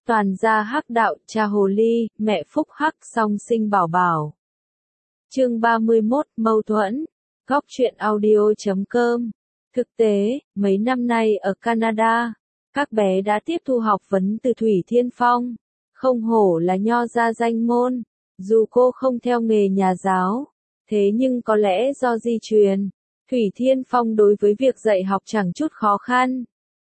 Toàn gia hắc đạo, cha hồ ly, mẹ phúc hắc song sinh bảo bảo. Chương 31, mâu thuẫn. Góc truyện audio.com. Thực tế, mấy năm nay ở Canada, các bé đã tiếp thu học vấn từ Thủy Thiên Phong. Không hổ là nho gia danh môn, dù cô không theo nghề nhà giáo, thế nhưng có lẽ do di truyền, Thủy Thiên Phong đối với việc dạy học chẳng chút khó khăn.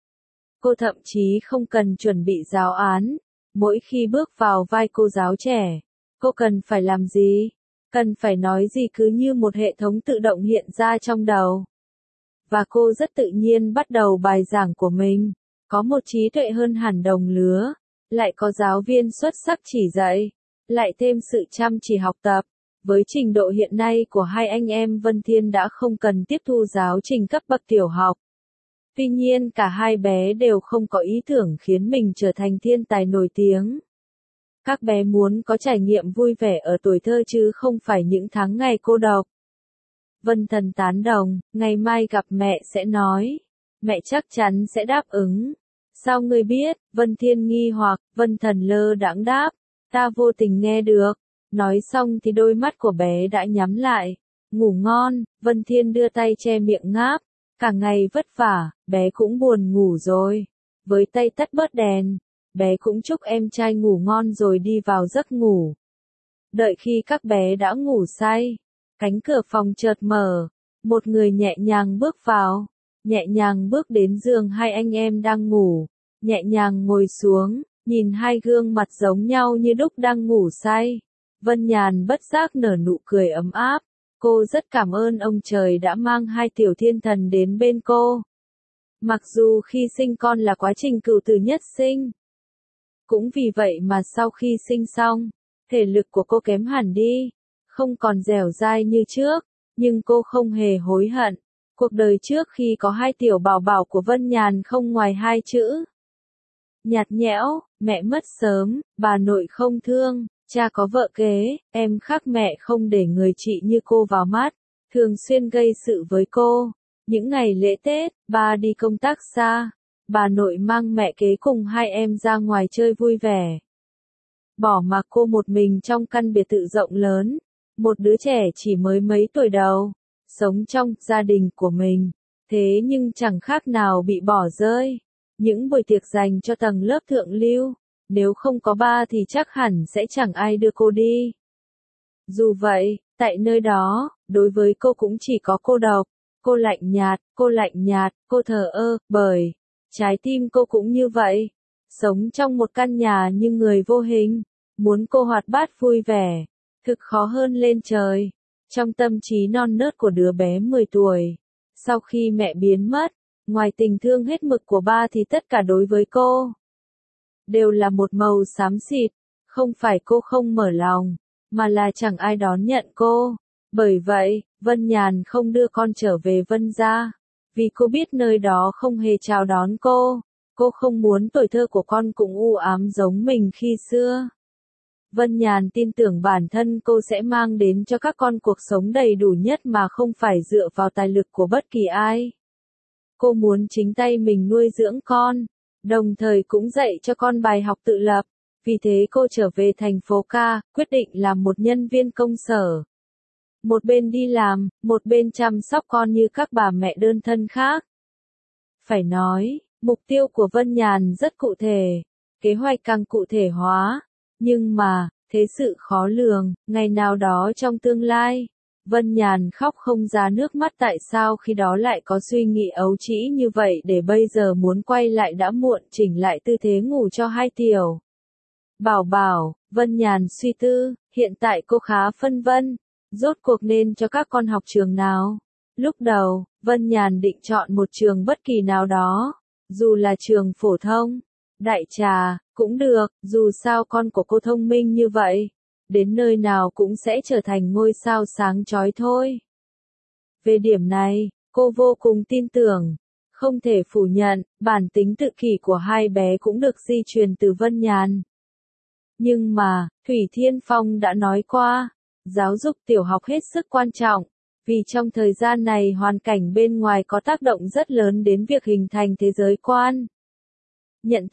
Cô thậm chí không cần chuẩn bị giáo án, mỗi khi bước vào vai cô giáo trẻ, cô cần phải làm gì, cần phải nói gì cứ như một hệ thống tự động hiện ra trong đầu. Và cô rất tự nhiên bắt đầu bài giảng của mình, có một trí tuệ hơn hẳn đồng lứa, lại có giáo viên xuất sắc chỉ dạy, lại thêm sự chăm chỉ học tập. Với trình độ hiện nay của hai anh em Vân Thiên đã không cần tiếp thu giáo trình cấp bậc tiểu học. Tuy nhiên cả hai bé đều không có ý tưởng khiến mình trở thành thiên tài nổi tiếng. Các bé muốn có trải nghiệm vui vẻ ở tuổi thơ chứ không phải những tháng ngày cô độc. Vân Thần tán đồng, ngày mai gặp mẹ sẽ nói. Mẹ chắc chắn sẽ đáp ứng. Sao ngươi biết? Vân Thiên nghi hoặc, Vân Thần lơ đãng đáp. Ta vô tình nghe được. Nói xong thì đôi mắt của bé đã nhắm lại. Ngủ ngon, Vân Thiên đưa tay che miệng ngáp. Cả ngày vất vả, bé cũng buồn ngủ rồi. Với tay tắt bớt đèn, bé cũng chúc em trai ngủ ngon rồi đi vào giấc ngủ. Đợi khi các bé đã ngủ say, cánh cửa phòng chợt mở, một người nhẹ nhàng bước vào, nhẹ nhàng bước đến giường hai anh em đang ngủ, nhẹ nhàng ngồi xuống, nhìn hai gương mặt giống nhau như lúc đang ngủ say. Vân Nhàn bất giác nở nụ cười ấm áp. Cô rất cảm ơn ông trời đã mang hai tiểu thiên thần đến bên cô. Mặc dù khi sinh con là quá trình cựu tử nhất sinh. Cũng vì vậy mà sau khi sinh xong, thể lực của cô kém hẳn đi, không còn dẻo dai như trước, nhưng cô không hề hối hận. Cuộc đời trước khi có hai tiểu bảo bảo của Vân Nhàn không ngoài hai chữ. Nhạt nhẽo, mẹ mất sớm, bà nội không thương. Cha có vợ kế, em khác mẹ không để người chị như cô vào mắt, thường xuyên gây sự với cô. Những ngày lễ Tết, ba đi công tác xa, bà nội mang mẹ kế cùng hai em ra ngoài chơi vui vẻ. Bỏ mặc cô một mình trong căn biệt thự rộng lớn, một đứa trẻ chỉ mới mấy tuổi đầu, sống trong gia đình của mình, thế nhưng chẳng khác nào bị bỏ rơi. Những buổi tiệc dành cho tầng lớp thượng lưu. Nếu không có ba thì chắc hẳn sẽ chẳng ai đưa cô đi. Dù vậy, tại nơi đó, đối với cô cũng chỉ có cô độc, cô lạnh nhạt, cô thờ ơ, bởi trái tim cô cũng như vậy. Sống trong một căn nhà như người vô hình, muốn cô hoạt bát vui vẻ, thực khó hơn lên trời. Trong tâm trí non nớt của đứa bé 10 tuổi, sau khi mẹ biến mất, ngoài tình thương hết mực của ba thì tất cả đối với cô đều là một màu xám xịt, không phải cô không mở lòng, mà là chẳng ai đón nhận cô. Bởi vậy, Vân Nhàn không đưa con trở về Vân gia, vì cô biết nơi đó không hề chào đón cô. Cô không muốn tuổi thơ của con cũng u ám giống mình khi xưa. Vân Nhàn tin tưởng bản thân cô sẽ mang đến cho các con cuộc sống đầy đủ nhất mà không phải dựa vào tài lực của bất kỳ ai. Cô muốn chính tay mình nuôi dưỡng con, đồng thời cũng dạy cho con bài học tự lập. Vì thế cô trở về thành phố Ca, quyết định làm một nhân viên công sở. Một bên đi làm, một bên chăm sóc con như các bà mẹ đơn thân khác. Phải nói, mục tiêu của Vân Nhàn rất cụ thể, kế hoạch càng cụ thể hóa. Nhưng mà, thế sự khó lường, ngày nào đó trong tương lai, Vân Nhàn khóc không ra nước mắt tại sao khi đó lại có suy nghĩ ấu trĩ như vậy để bây giờ muốn quay lại đã muộn chỉnh lại tư thế ngủ cho hai tiểu. Bảo bảo, Vân Nhàn suy tư, hiện tại cô khá phân vân, rốt cuộc nên cho các con học trường nào. Lúc đầu, Vân Nhàn định chọn một trường bất kỳ nào đó, dù là trường phổ thông, đại trà, cũng được, dù sao con của cô thông minh như vậy. Đến nơi nào cũng sẽ trở thành ngôi sao sáng chói thôi. Về điểm này, cô vô cùng tin tưởng. Không thể phủ nhận, bản tính tự kỷ của hai bé cũng được di truyền từ Vân Nhàn. Nhưng mà, Thủy Thiên Phong đã nói qua, giáo dục tiểu học hết sức quan trọng, vì trong thời gian này hoàn cảnh bên ngoài có tác động rất lớn đến việc hình thành thế giới quan, nhận thức,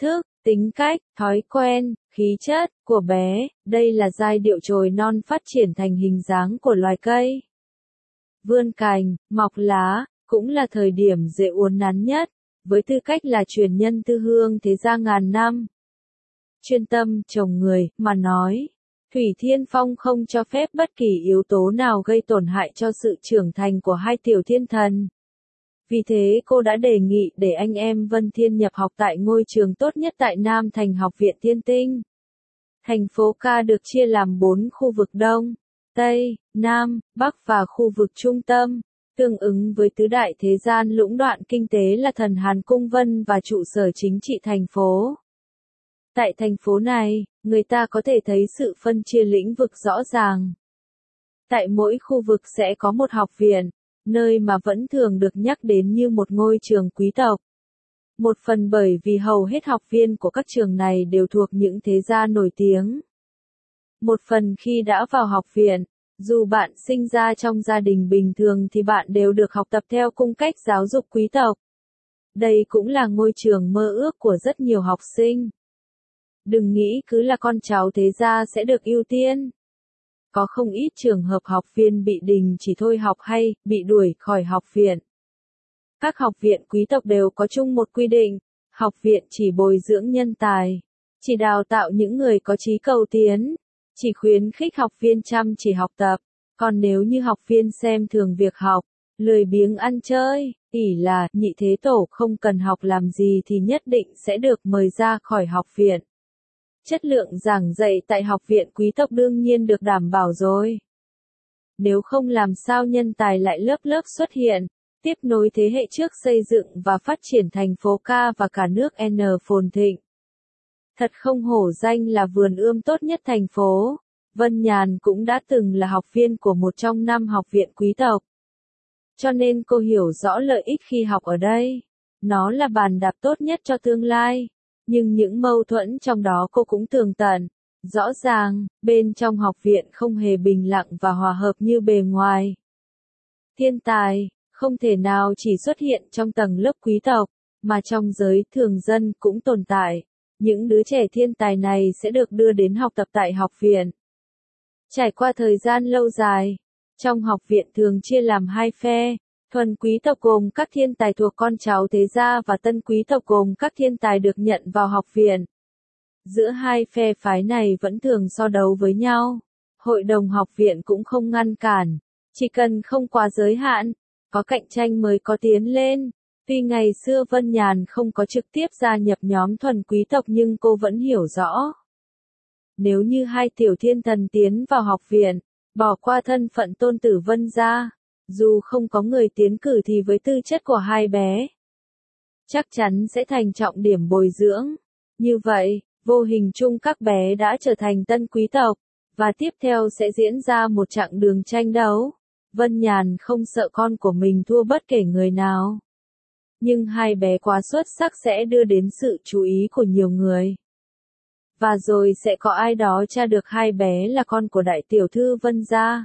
tính cách, thói quen, khí chất của bé, đây là giai điệu chồi non phát triển thành hình dáng của loài cây. Vươn cành, mọc lá, cũng là thời điểm dễ uốn nắn nhất, với tư cách là truyền nhân tư hương thế gia ngàn năm. Chuyên tâm trồng người, mà nói, Thủy Thiên Phong không cho phép bất kỳ yếu tố nào gây tổn hại cho sự trưởng thành của hai tiểu thiên thần. Vì thế cô đã đề nghị để anh em Vân Thiên nhập học tại ngôi trường tốt nhất tại Nam Thành Học viện Thiên Tinh. Thành phố Ca được chia làm 4 khu vực Đông, Tây, Nam, Bắc và khu vực Trung tâm, tương ứng với tứ đại thế gian lũng đoạn kinh tế là Thần Hàn Cung Vân và trụ sở chính trị thành phố. Tại thành phố này, người ta có thể thấy sự phân chia lĩnh vực rõ ràng. Tại mỗi khu vực sẽ có một học viện, nơi mà vẫn thường được nhắc đến như một ngôi trường quý tộc. Một phần bởi vì hầu hết học viên của các trường này đều thuộc những thế gia nổi tiếng. Một phần khi đã vào học viện, dù bạn sinh ra trong gia đình bình thường thì bạn đều được học tập theo cung cách giáo dục quý tộc. Đây cũng là ngôi trường mơ ước của rất nhiều học sinh. Đừng nghĩ cứ là con cháu thế gia sẽ được ưu tiên. Có không ít trường hợp học viên bị đình chỉ thôi học hay bị đuổi khỏi học viện. Các học viện quý tộc đều có chung một quy định, học viện chỉ bồi dưỡng nhân tài, chỉ đào tạo những người có chí cầu tiến, chỉ khuyến khích học viên chăm chỉ học tập, còn nếu như học viên xem thường việc học, lười biếng ăn chơi, ỷ là nhị thế tổ không cần học làm gì thì nhất định sẽ được mời ra khỏi học viện. Chất lượng giảng dạy tại học viện quý tộc đương nhiên được đảm bảo rồi. Nếu không làm sao nhân tài lại lớp lớp xuất hiện, tiếp nối thế hệ trước xây dựng và phát triển thành phố Ca và cả nước N phồn thịnh. Thật không hổ danh là vườn ươm tốt nhất thành phố, Vân Nhàn cũng đã từng là học viên của một trong 5 học viện quý tộc. Cho nên cô hiểu rõ lợi ích khi học ở đây. Nó là bàn đạp tốt nhất cho tương lai. Nhưng những mâu thuẫn trong đó cô cũng tường tận. Rõ ràng, bên trong học viện không hề bình lặng và hòa hợp như bề ngoài. Thiên tài, không thể nào chỉ xuất hiện trong tầng lớp quý tộc, mà trong giới thường dân cũng tồn tại. Những đứa trẻ thiên tài này sẽ được đưa đến học tập tại học viện. Trải qua thời gian lâu dài, trong học viện thường chia làm 2 phe, thuần quý tộc gồm các thiên tài thuộc con cháu thế gia và tân quý tộc gồm các thiên tài được nhận vào học viện. Giữa hai phe phái này vẫn thường so đấu với nhau. Hội đồng học viện cũng không ngăn cản, chỉ cần không quá giới hạn, có cạnh tranh mới có tiến lên. Tuy ngày xưa Vân Nhàn không có trực tiếp gia nhập nhóm thuần quý tộc nhưng cô vẫn hiểu rõ. Nếu như hai tiểu thiên thần tiến vào học viện, bỏ qua thân phận tôn tử Vân gia, dù không có người tiến cử thì với tư chất của hai bé, chắc chắn sẽ thành trọng điểm bồi dưỡng. Như vậy, vô hình chung các bé đã trở thành tân quý tộc, và tiếp theo sẽ diễn ra một chặng đường tranh đấu. Vân Nhàn không sợ con của mình thua bất kể người nào. Nhưng hai bé quá xuất sắc sẽ đưa đến sự chú ý của nhiều người. Và rồi sẽ có ai đó tra được hai bé là con của đại tiểu thư Vân gia.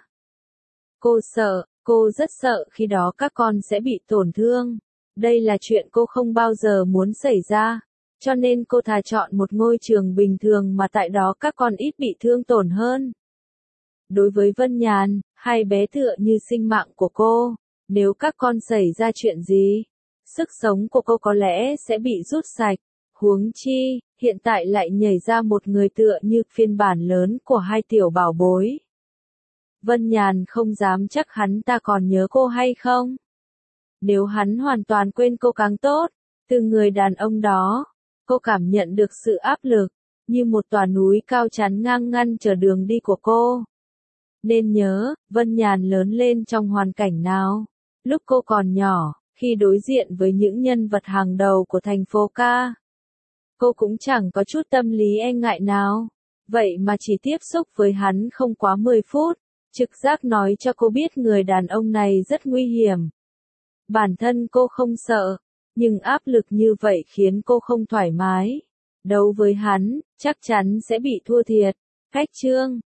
Cô rất sợ khi đó các con sẽ bị tổn thương. Đây là chuyện cô không bao giờ muốn xảy ra. Cho nên cô thà chọn một ngôi trường bình thường mà tại đó các con ít bị thương tổn hơn. Đối với Vân Nhàn, hai bé tựa như sinh mạng của cô. Nếu các con xảy ra chuyện gì, sức sống của cô có lẽ sẽ bị rút sạch. Huống chi, hiện tại lại nhảy ra một người tựa như phiên bản lớn của hai tiểu bảo bối. Vân Nhàn không dám chắc hắn ta còn nhớ cô hay không. Nếu hắn hoàn toàn quên cô càng tốt, từ người đàn ông đó, cô cảm nhận được sự áp lực, như một tòa núi cao chắn ngang ngăn trở đường đi của cô. Nên nhớ, Vân Nhàn lớn lên trong hoàn cảnh nào? Lúc cô còn nhỏ, khi đối diện với những nhân vật hàng đầu của thành phố Ca, cô cũng chẳng có chút tâm lý e ngại nào. Vậy mà chỉ tiếp xúc với hắn không quá 10 phút, trực giác nói cho cô biết người đàn ông này rất nguy hiểm. Bản thân cô không sợ, nhưng áp lực như vậy khiến cô không thoải mái. Đấu với hắn, chắc chắn sẽ bị thua thiệt. Cách chương